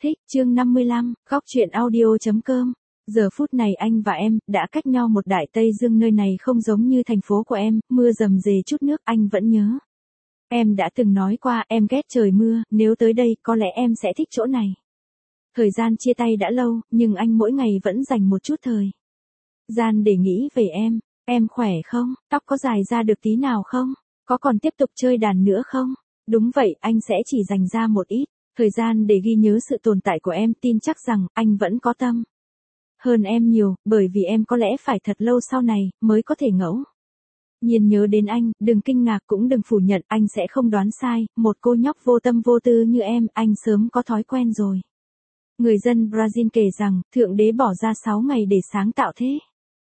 Thích, chương 55, góc truyện audio.com. Giờ phút này anh và em đã cách nhau một đại Tây Dương, nơi này không giống như thành phố của em, mưa rầm rề chút nước anh vẫn nhớ. Em đã từng nói qua em ghét trời mưa, nếu tới đây có lẽ em sẽ thích chỗ này. Thời gian chia tay đã lâu, nhưng anh mỗi ngày vẫn dành một chút thời gian để nghĩ về em khỏe không, tóc có dài ra được tí nào không, có còn tiếp tục chơi đàn nữa không? Đúng vậy, anh sẽ chỉ dành ra một ít thời gian để ghi nhớ sự tồn tại của em, tin chắc rằng anh vẫn có tâm hơn em nhiều, bởi vì em có lẽ phải thật lâu sau này mới có thể ngẫu nhiên nhớ đến anh. Đừng kinh ngạc cũng đừng phủ nhận, anh sẽ không đoán sai, một cô nhóc vô tâm vô tư như em, anh sớm có thói quen rồi. Người dân Brazil kể rằng, Thượng Đế bỏ ra 6 ngày để sáng tạo thế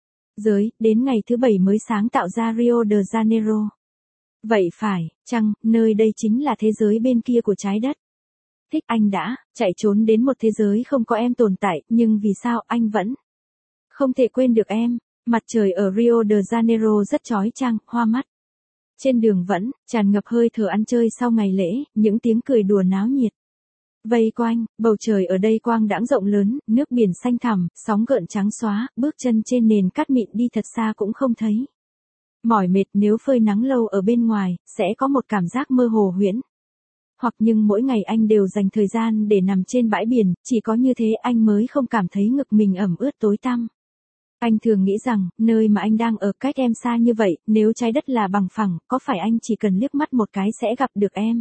giới, đến ngày thứ 7 mới sáng tạo ra Rio de Janeiro. Vậy phải chăng, nơi đây chính là thế giới bên kia của trái đất? Thích, anh đã chạy trốn đến một thế giới không có em tồn tại, nhưng vì sao anh vẫn không thể quên được em? Mặt trời ở Rio de Janeiro rất chói chang, hoa mắt. Trên đường vẫn tràn ngập hơi thở ăn chơi sau ngày lễ, những tiếng cười đùa náo nhiệt vây quanh. Bầu trời ở đây quang đãng rộng lớn, nước biển xanh thẳm, sóng gợn trắng xóa, bước chân trên nền cát mịn đi thật xa cũng không thấy mỏi mệt. Nếu phơi nắng lâu ở bên ngoài, sẽ có một cảm giác mơ hồ huyễn hoặc, nhưng mỗi ngày anh đều dành thời gian để nằm trên bãi biển, chỉ có như thế anh mới không cảm thấy ngực mình ẩm ướt tối tăm. Anh thường nghĩ rằng, nơi mà anh đang ở cách em xa như vậy, nếu trái đất là bằng phẳng, có phải anh chỉ cần liếc mắt một cái sẽ gặp được em?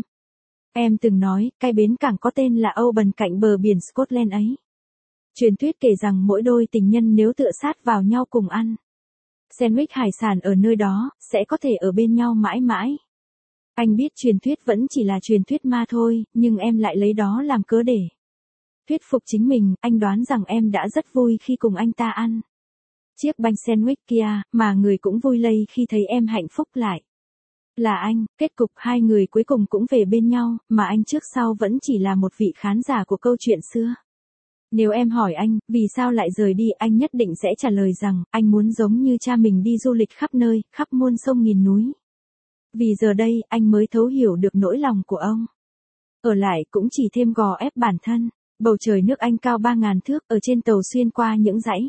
Em từng nói, cái bến cảng có tên là Oban cạnh bờ biển Scotland ấy. Truyền thuyết kể rằng mỗi đôi tình nhân nếu tựa sát vào nhau cùng ăn sandwich hải sản ở nơi đó, sẽ có thể ở bên nhau mãi mãi. Anh biết truyền thuyết vẫn chỉ là truyền thuyết ma thôi, nhưng em lại lấy đó làm cớ để thuyết phục chính mình. Anh đoán rằng em đã rất vui khi cùng anh ta ăn chiếc bánh sandwich kia, mà người cũng vui lây khi thấy em hạnh phúc lại là anh. Kết cục hai người cuối cùng cũng về bên nhau, mà anh trước sau vẫn chỉ là một vị khán giả của câu chuyện xưa. Nếu em hỏi anh, vì sao lại rời đi, anh nhất định sẽ trả lời rằng, anh muốn giống như cha mình đi du lịch khắp nơi, khắp muôn sông nghìn núi. Vì giờ đây, anh mới thấu hiểu được nỗi lòng của ông. Ở lại cũng chỉ thêm gò ép bản thân. Bầu trời nước Anh cao 3.000 thước, ở trên tàu xuyên qua những dãy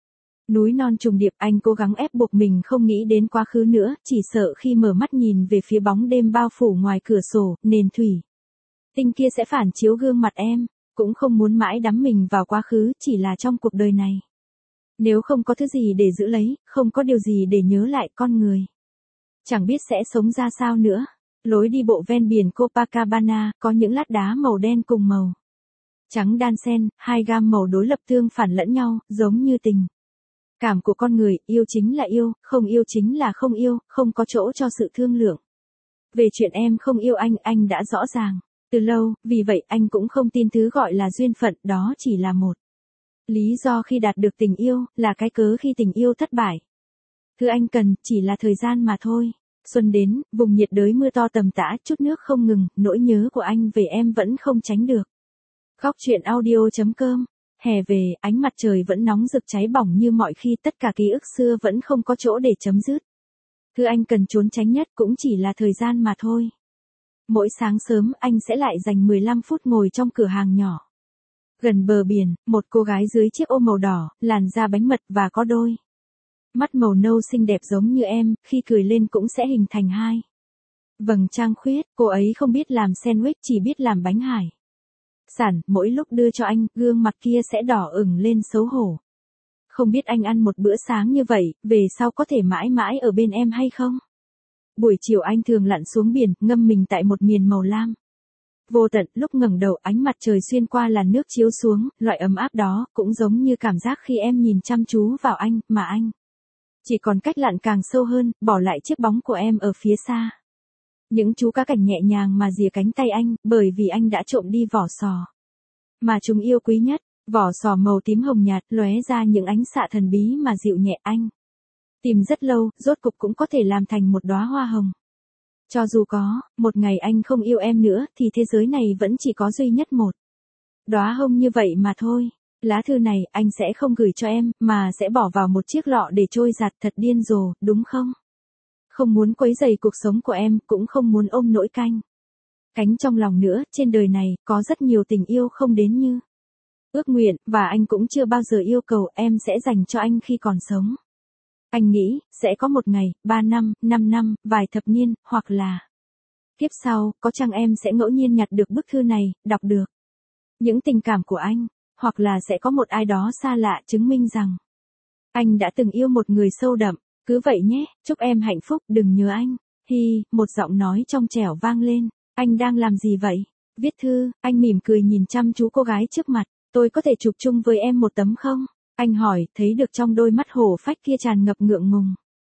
núi non trùng điệp, anh cố gắng ép buộc mình không nghĩ đến quá khứ nữa, chỉ sợ khi mở mắt nhìn về phía bóng đêm bao phủ ngoài cửa sổ, nền thủy tinh kia sẽ phản chiếu gương mặt em. Cũng không muốn mãi đắm mình vào quá khứ, chỉ là trong cuộc đời này, nếu không có thứ gì để giữ lấy, không có điều gì để nhớ lại, con người chẳng biết sẽ sống ra sao nữa. Lối đi bộ ven biển Copacabana, có những lát đá màu đen cùng màu trắng đan xen, hai gam màu đối lập tương phản lẫn nhau, giống như tình cảm của con người. Yêu chính là yêu, không yêu chính là không yêu, không có chỗ cho sự thương lượng. Về chuyện em không yêu anh đã rõ ràng từ lâu, vì vậy anh cũng không tin thứ gọi là duyên phận, đó chỉ là một lý do khi đạt được tình yêu, là cái cớ khi tình yêu thất bại. Thứ anh cần, chỉ là thời gian mà thôi. Xuân đến, vùng nhiệt đới mưa to tầm tã, chút nước không ngừng, nỗi nhớ của anh về em vẫn không tránh được. Góc truyện audio.com. Hè về, ánh mặt trời vẫn nóng rực cháy bỏng như mọi khi, tất cả ký ức xưa vẫn không có chỗ để chấm dứt. Thứ anh cần trốn tránh nhất cũng chỉ là thời gian mà thôi. Mỗi sáng sớm, anh sẽ lại dành 15 phút ngồi trong cửa hàng nhỏ gần bờ biển, một cô gái dưới chiếc ô màu đỏ, làn da bánh mật và có đôi mắt màu nâu xinh đẹp giống như em, khi cười lên cũng sẽ hình thành hai vầng trăng khuyết. Cô ấy không biết làm sandwich, chỉ biết làm bánh hải sản. Mỗi lúc đưa cho anh, gương mặt kia sẽ đỏ ửng lên xấu hổ. Không biết anh ăn một bữa sáng như vậy, về sau có thể mãi mãi ở bên em hay không? Buổi chiều anh thường lặn xuống biển, ngâm mình tại một miền màu lam vô tận. Lúc ngẩng đầu, ánh mặt trời xuyên qua làn nước chiếu xuống, loại ấm áp đó cũng giống như cảm giác khi em nhìn chăm chú vào anh, mà anh chỉ còn cách lặn càng sâu hơn, bỏ lại chiếc bóng của em ở phía xa. Những chú cá cảnh nhẹ nhàng mà rìa cánh tay anh, bởi vì anh đã trộm đi vỏ sò mà chúng yêu quý nhất. Vỏ sò màu tím hồng nhạt, lóe ra những ánh xạ thần bí mà dịu nhẹ. Anh tìm rất lâu, rốt cục cũng có thể làm thành một đóa hoa hồng. Cho dù có một ngày anh không yêu em nữa, thì thế giới này vẫn chỉ có duy nhất một đóa hồng như vậy mà thôi. Lá thư này, anh sẽ không gửi cho em, mà sẽ bỏ vào một chiếc lọ để trôi giạt. Thật điên rồ, đúng không? Không muốn quấy rầy cuộc sống của em, cũng không muốn ôm nỗi canh cánh trong lòng nữa. Trên đời này, có rất nhiều tình yêu không đến như ước nguyện, và anh cũng chưa bao giờ yêu cầu em sẽ dành cho anh khi còn sống. Anh nghĩ, sẽ có một ngày, 3 năm, 5 năm, vài thập niên, hoặc là kiếp sau, có chăng em sẽ ngẫu nhiên nhặt được bức thư này, đọc được những tình cảm của anh, hoặc là sẽ có một ai đó xa lạ chứng minh rằng anh đã từng yêu một người sâu đậm. Cứ vậy nhé, chúc em hạnh phúc, đừng nhớ anh. Hi, một giọng nói trong trẻo vang lên. Anh đang làm gì vậy? Viết thư, anh mỉm cười nhìn chăm chú cô gái trước mặt. Tôi có thể chụp chung với em một tấm không? Anh hỏi, thấy được trong đôi mắt hổ phách kia tràn ngập ngượng ngùng.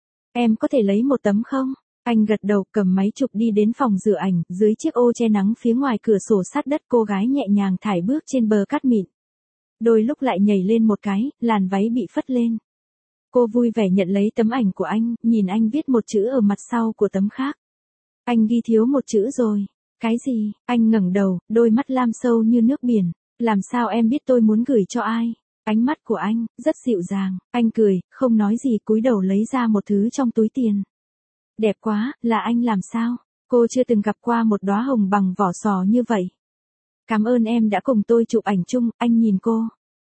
Em có thể lấy một tấm không? Anh gật đầu, cầm máy chụp đi đến phòng rửa ảnh, dưới chiếc ô che nắng phía ngoài cửa sổ sát đất, cô gái nhẹ nhàng thải bước trên bờ cát mịn. Đôi lúc lại nhảy lên một cái, làn váy bị phất lên. Cô vui vẻ nhận lấy tấm ảnh của anh, nhìn anh viết một chữ ở mặt sau của tấm khác. Anh ghi thiếu một chữ rồi. Cái gì? Anh ngẩng đầu, đôi mắt lam sâu như nước biển. Làm sao em biết tôi muốn gửi cho ai? Ánh mắt của anh, rất dịu dàng. Anh cười, không nói gì, cúi đầu lấy ra một thứ trong túi tiền. Đẹp quá, là anh làm sao? Cô chưa từng gặp qua một đóa hồng bằng vỏ sò như vậy. Cảm ơn em đã cùng tôi chụp ảnh chung, anh nhìn cô.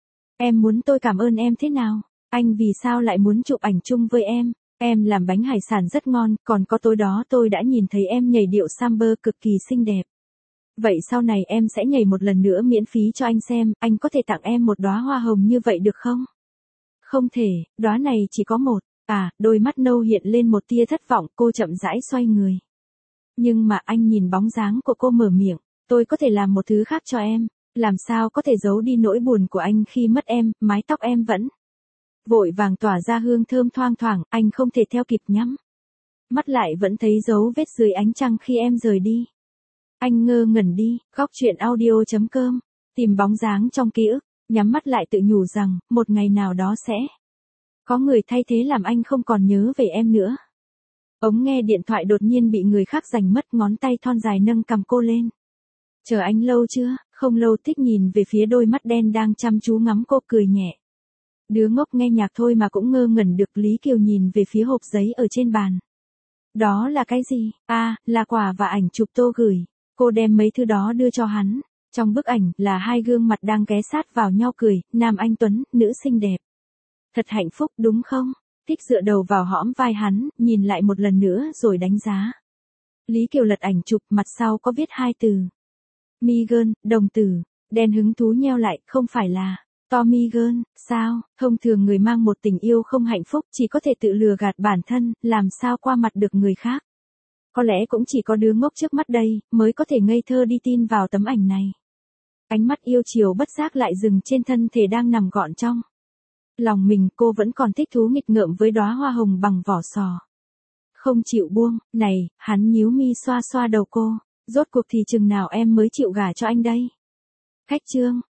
Em muốn tôi cảm ơn em thế nào? Anh vì sao lại muốn chụp ảnh chung với em? Em làm bánh hải sản rất ngon, còn có tối đó tôi đã nhìn thấy em nhảy điệu samba cực kỳ xinh đẹp. Vậy sau này em sẽ nhảy một lần nữa miễn phí cho anh xem, anh có thể tặng em một đóa hoa hồng như vậy được không? Không thể, đóa này chỉ có một. À, đôi mắt nâu hiện lên một tia thất vọng, cô chậm rãi xoay người. Nhưng mà anh nhìn bóng dáng của cô mở miệng, tôi có thể làm một thứ khác cho em. Làm sao có thể giấu đi nỗi buồn của anh khi mất em, mái tóc em vẫn vội vàng tỏa ra hương thơm thoang thoảng, anh không thể theo kịp nhắm mắt lại vẫn thấy dấu vết dưới ánh trăng khi em rời đi. Anh ngơ ngẩn đi, góc chuyện audio.com, tìm bóng dáng trong ký ức, nhắm mắt lại tự nhủ rằng, một ngày nào đó sẽ có người thay thế làm anh không còn nhớ về em nữa. Ống nghe điện thoại đột nhiên bị người khác giành mất, ngón tay thon dài nâng cằm cô lên. Chờ anh lâu chưa? Không lâu. Thích nhìn về phía đôi mắt đen đang chăm chú ngắm cô, cười nhẹ. Đứa ngốc nghe nhạc thôi mà cũng ngơ ngẩn được. Lý Kiều nhìn về phía hộp giấy ở trên bàn. Đó là cái gì? À, là quà và ảnh chụp tôi gửi. Cô đem mấy thứ đó đưa cho hắn. Trong bức ảnh là hai gương mặt đang ghé sát vào nhau cười, nam anh tuấn, nữ xinh đẹp. Thật hạnh phúc đúng không? Thích dựa đầu vào hõm vai hắn, nhìn lại một lần nữa rồi đánh giá. Lý Kiều lật ảnh chụp, mặt sau có viết hai từ. Megan, đồng tử. Đen hứng thú nheo lại, không phải là Tommy Gun, sao? Thông thường người mang một tình yêu không hạnh phúc chỉ có thể tự lừa gạt bản thân, làm sao qua mặt được người khác. Có lẽ cũng chỉ có đứa ngốc trước mắt đây, mới có thể ngây thơ đi tin vào tấm ảnh này. Ánh mắt yêu chiều bất giác lại dừng trên thân thể đang nằm gọn trong lòng mình. Cô vẫn còn thích thú nghịch ngợm với đóa hoa hồng bằng vỏ sò. Không chịu buông, này, hắn nhíu mi xoa xoa đầu cô. Rốt cuộc thì chừng nào em mới chịu gả cho anh đây? Khách chương.